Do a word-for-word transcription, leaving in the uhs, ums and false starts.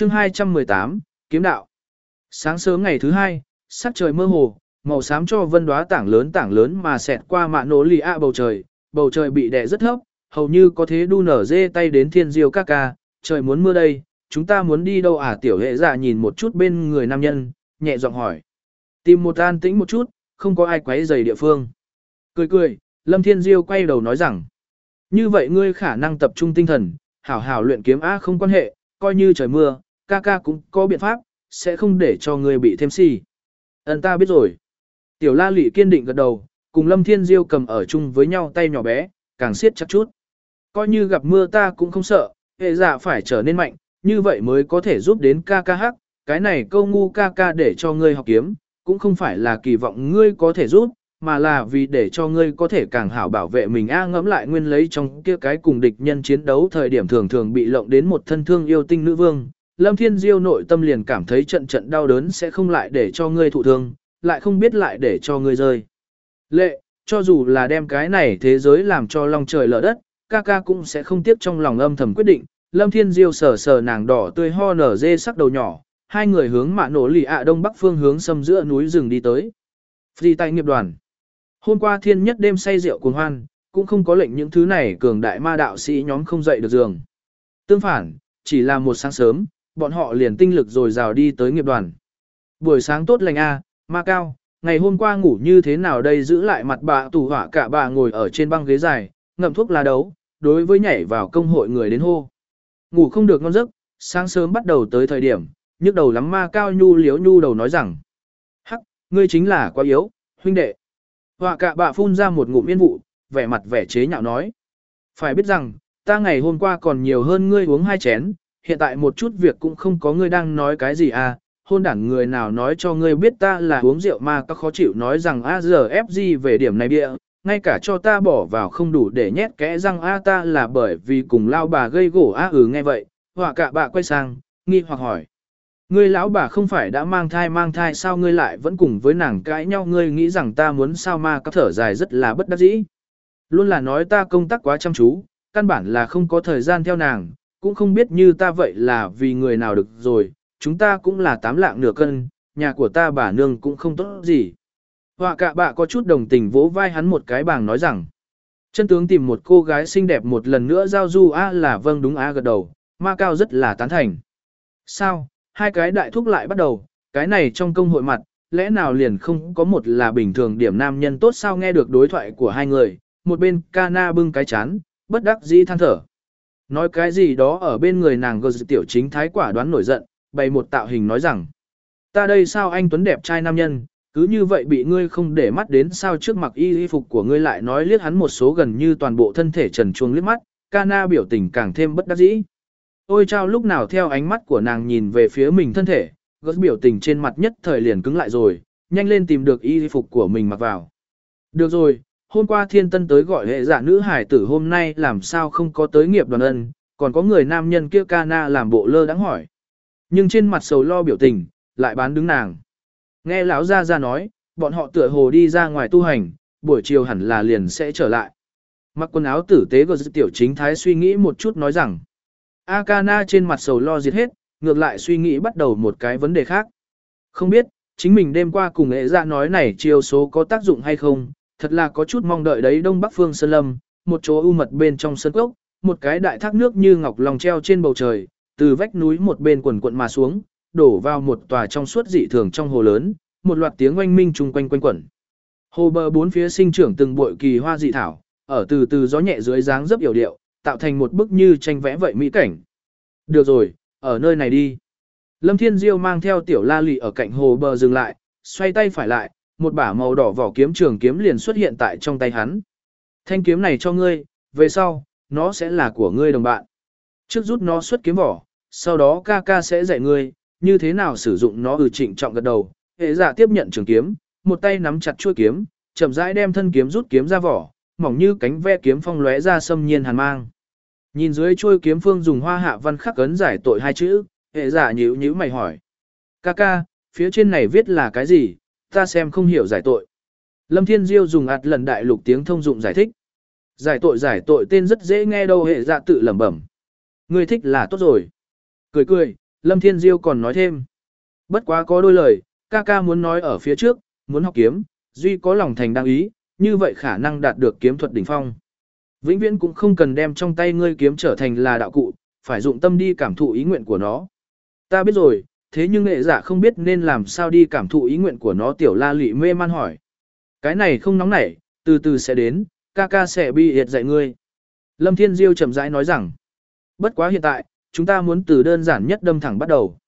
chương hai trăm mười tám, Kiếm đạo. Sáng sớm ngày thứ hai, sắc trời mơ hồ, màu xám cho vân đóa tảng lớn tảng lớn mà xẹt qua mạ nổ lì ạ bầu trời, bầu trời bị đè rất thấp, hầu như có thế đu nở dê tay đến thiên diêu ca ca, trời muốn mưa đây, chúng ta muốn đi đâu à? Tiểu hệ dạ nhìn một chút bên người nam nhân, nhẹ giọng hỏi. Tìm một an tĩnh một chút, không có ai quấy rầy địa phương. Cười cười, Lâm Thiên Diêu quay đầu nói rằng, như vậy ngươi khả năng tập trung tinh thần, hảo hảo luyện kiếm A không quan hệ, coi như trời mưa, ca ca cũng có biện pháp, sẽ không để cho ngươi bị thêm xì. Ấn ta biết rồi. Tiểu La Lị kiên định gật đầu, cùng Lâm Thiên Diêu cầm ở chung với nhau tay nhỏ bé, càng siết chặt chút. Coi như gặp mưa ta cũng không sợ, hệ dạ phải trở nên mạnh, như vậy mới có thể giúp đến ca ca hắc. Cái này câu ngu ca ca để cho ngươi học kiếm, cũng không phải là kỳ vọng ngươi có thể giúp, mà là vì để cho ngươi có thể càng hảo bảo vệ mình. A ngẫm lại nguyên lấy trong kia cái cùng địch nhân chiến đấu thời điểm thường thường bị lộng đến một thân thương yêu tinh nữ vương. Lâm Thiên Diêu nội tâm liền cảm thấy trận trận đau đớn sẽ không lại để cho ngươi thụ thương, lại không biết lại để cho ngươi rơi. Lệ, cho dù là đem cái này thế giới làm cho long trời lở đất, ca ca cũng sẽ không tiếc trong lòng âm thầm quyết định. Lâm Thiên Diêu sờ sờ nàng đỏ tươi ho nở dê sắc đầu nhỏ, hai người hướng mạ nổ lì ạ đông bắc phương hướng xâm giữa núi rừng đi tới. Phi tay nghiệp đoàn. Hôm qua thiên nhất đêm say rượu cuồng hoan, cũng không có lệnh những thứ này cường đại ma đạo sĩ nhóm không dậy được giường. Tương phản, chỉ là một sáng sớm, bọn họ liền tinh lực rồi rào đi tới nghiệp đoàn. Buổi sáng tốt lành a, ma cao, ngày hôm qua ngủ như thế nào đây? Giữ lại mặt bà tù hỏa cả bà ngồi ở trên băng ghế dài, ngậm thuốc lá đấu, đối với nhảy vào công hội người đến hô. Ngủ không được ngon giấc, sáng sớm bắt đầu tới thời điểm, nhức đầu lắm. Ma cao nhu liếu nhu đầu nói rằng, hắc, ngươi chính là quá yếu, huynh đệ. Họa cả bà phun ra một ngụm yên vụ, vẻ mặt vẻ chế nhạo nói. Phải biết rằng, ta ngày hôm qua còn nhiều hơn ngươi uống hai chén, hiện tại một chút việc cũng không có. Ngươi đang nói cái gì à? Hôn đản người nào nói cho ngươi biết ta là uống rượu mà các khó chịu nói rằng a giờ ép giê về điểm này bịa, ngay cả cho ta bỏ vào không đủ để nhét kẽ răng a ta là bởi vì cùng lao bà gây gổ a ừ nghe vậy, họa cả bà quay sang, nghi hoặc hỏi. Ngươi lão bà không phải đã mang thai mang thai sao ngươi lại vẫn cùng với nàng cãi nhau? Ngươi nghĩ rằng ta muốn sao? Ma các thở dài rất là bất đắc dĩ. Luôn là nói ta công tác quá chăm chú, căn bản là không có thời gian theo nàng, cũng không biết như ta vậy là vì người nào được rồi, chúng ta cũng là tám lạng nửa cân, nhà của ta bà nương cũng không tốt gì. Họa cả bà có chút đồng tình vỗ vai hắn một cái bàng nói rằng, chân tướng tìm một cô gái xinh đẹp một lần nữa giao du a là vâng đúng a gật đầu, ma cao rất là tán thành. Sao, hai cái đại thúc lại bắt đầu, cái này trong công hội mặt, lẽ nào liền không có một là bình thường điểm nam nhân tốt sao? Nghe được đối thoại của hai người, một bên Cana bưng cái chán, bất đắc dĩ than thở. Nói cái gì đó ở bên người nàng gờ tiểu chính thái quả đoán nổi giận, bày một tạo hình nói rằng, ta đây sao anh tuấn đẹp trai nam nhân, cứ như vậy bị ngươi không để mắt đến sao? Trước mặc y y phục của ngươi lại nói liếc hắn một số gần như toàn bộ thân thể trần truồng liếc mắt, Cana biểu tình càng thêm bất đắc dĩ. Ôi chao, lúc nào theo ánh mắt của nàng nhìn về phía mình thân thể, gớt biểu tình trên mặt nhất thời liền cứng lại rồi, nhanh lên tìm được y phục của mình mặc vào. Được rồi, hôm qua thiên tân tới gọi hệ giả nữ hải tử, hôm nay làm sao không có tới nghiệp đoàn ân, còn có người nam nhân kia Cana làm bộ lơ đãng hỏi. Nhưng trên mặt sầu lo biểu tình, lại bán đứng nàng. Nghe lão gia gia nói, bọn họ tựa hồ đi ra ngoài tu hành, buổi chiều hẳn là liền sẽ trở lại. Mặc quần áo tử tế của tiểu chính thái suy nghĩ một chút nói rằng, Akana trên mặt sầu lo diệt hết, ngược lại suy nghĩ bắt đầu một cái vấn đề khác. Không biết, chính mình đêm qua cùng ệ dạ nói này chiêu số có tác dụng hay không, thật là có chút mong đợi đấy. Đông Bắc Phương Sơn Lâm, một chỗ u mật bên trong sơn cốc, một cái đại thác nước như ngọc lòng treo trên bầu trời, từ vách núi một bên quần quận mà xuống, đổ vào một tòa trong suốt dị thường trong hồ lớn, một loạt tiếng oanh minh chung quanh quanh quẩn. Hồ bờ bốn phía sinh trưởng từng bụi kỳ hoa dị thảo, ở từ từ gió nhẹ dưới dáng dấp yểu điệu, tạo thành một bức như tranh vẽ vậy mỹ cảnh. Được rồi, ở nơi này đi. Lâm Thiên Diêu mang theo tiểu La Lị ở cạnh hồ bờ dừng lại, xoay tay phải lại, một bả màu đỏ vỏ kiếm trường kiếm liền xuất hiện tại trong tay hắn. Thanh kiếm này cho ngươi, về sau, nó sẽ là của ngươi đồng bạn. Trước rút nó xuất kiếm vỏ, sau đó ca ca sẽ dạy ngươi, như thế nào sử dụng nó. Ừ trịnh trọng gật đầu, hệ giả tiếp nhận trường kiếm, một tay nắm chặt chuôi kiếm, chậm rãi đem thân kiếm rút kiếm ra vỏ, mỏng như cánh ve kiếm phong lóe ra xâm nhiên hàn mang. Nhìn dưới chuôi kiếm phương dùng hoa hạ văn khắc ấn giải tội hai chữ, hệ giả nhíu nhíu mày hỏi. Ca ca, phía trên này viết là cái gì, ta xem không hiểu giải tội. Lâm Thiên Diêu dùng ạt lần đại lục tiếng thông dụng giải thích. Giải tội giải tội tên rất dễ nghe đâu, hệ giả tự lẩm bẩm. Ngươi thích là tốt rồi. Cười cười, Lâm Thiên Diêu còn nói thêm. Bất quá có đôi lời, ca ca muốn nói ở phía trước, muốn học kiếm, duy có lòng thành đang ý, như vậy khả năng đạt được kiếm thuật đỉnh phong. Vĩnh viễn cũng không cần đem trong tay ngươi kiếm trở thành là đạo cụ, phải dụng tâm đi cảm thụ ý nguyện của nó. Ta biết rồi, thế nhưng nghệ giả không biết nên làm sao đi cảm thụ ý nguyện của nó. Tiểu La Lụy mê man hỏi. Cái này không nóng nảy, từ từ sẽ đến, ca ca sẽ bi hiệt dạy ngươi. Lâm Thiên Diêu chậm rãi nói rằng, bất quá hiện tại, chúng ta muốn từ đơn giản nhất đâm thẳng bắt đầu.